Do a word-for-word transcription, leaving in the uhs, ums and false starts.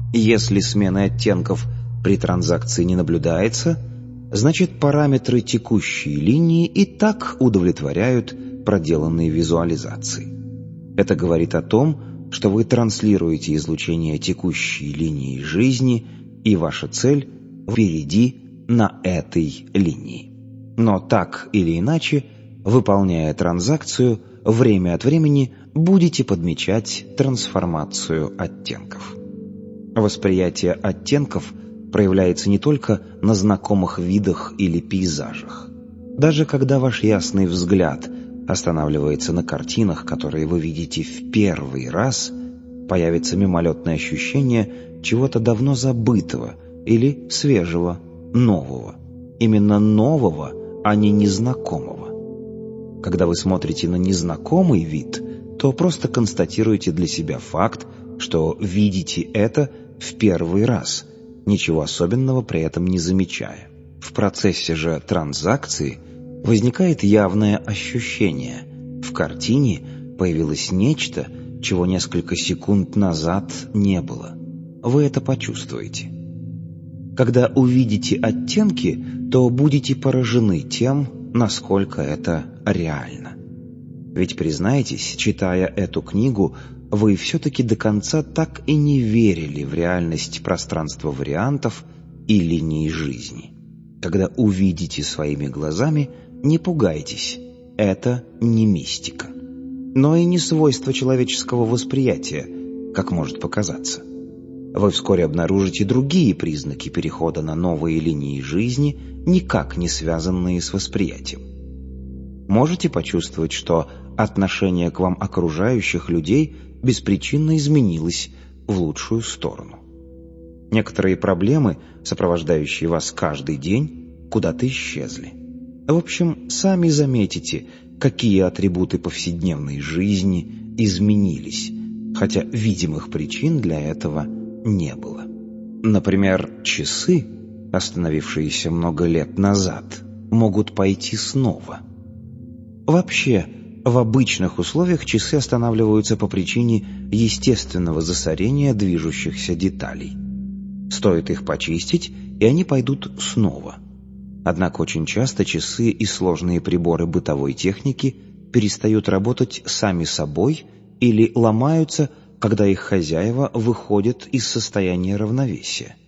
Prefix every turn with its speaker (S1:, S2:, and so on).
S1: Если смены оттенков при транзакции не наблюдается, значит параметры текущей линии и так удовлетворяют проделанные визуализации. Это говорит о том, что вы транслируете излучение текущей линии жизни, и ваша цель впереди на этой линии. Но так или иначе, выполняя транзакцию, время от времени будете подмечать трансформацию оттенков. Восприятие оттенков проявляется не только на знакомых видах или пейзажах. Даже когда ваш ясный взгляд останавливается на картинах, которые вы видите в первый раз, появится мимолетное ощущение чего-то давно забытого или свежего, нового. Именно нового, а не незнакомого. Когда вы смотрите на незнакомый вид, то просто констатируете для себя факт, что видите это в первый раз, ничего особенного при этом не замечая. В процессе же транзакции возникает явное ощущение. В картине появилось нечто, чего несколько секунд назад не было. Вы это почувствуете. Когда увидите оттенки, то будете поражены тем, насколько это реально. Ведь, признайтесь, читая эту книгу, вы все-таки до конца так и не верили в реальность пространства вариантов и линий жизни. Когда увидите своими глазами, не пугайтесь, это не мистика. Но и не свойство человеческого восприятия, как может показаться. Вы вскоре обнаружите другие признаки перехода на новые линии жизни, никак не связанные с восприятием. Можете почувствовать, что отношение к вам окружающих людей беспричинно изменилось в лучшую сторону. Некоторые проблемы, сопровождающие вас каждый день, куда-то исчезли. В общем, сами заметите, какие атрибуты повседневной жизни изменились, хотя видимых причин для этого не было. Например, часы, остановившиеся много лет назад, могут пойти снова. Вообще, в обычных условиях часы останавливаются по причине естественного засорения движущихся деталей. Стоит их почистить, и они пойдут снова. Однако очень часто часы и сложные приборы бытовой техники перестают работать сами собой или ломаются, когда их хозяева выходят из состояния равновесия.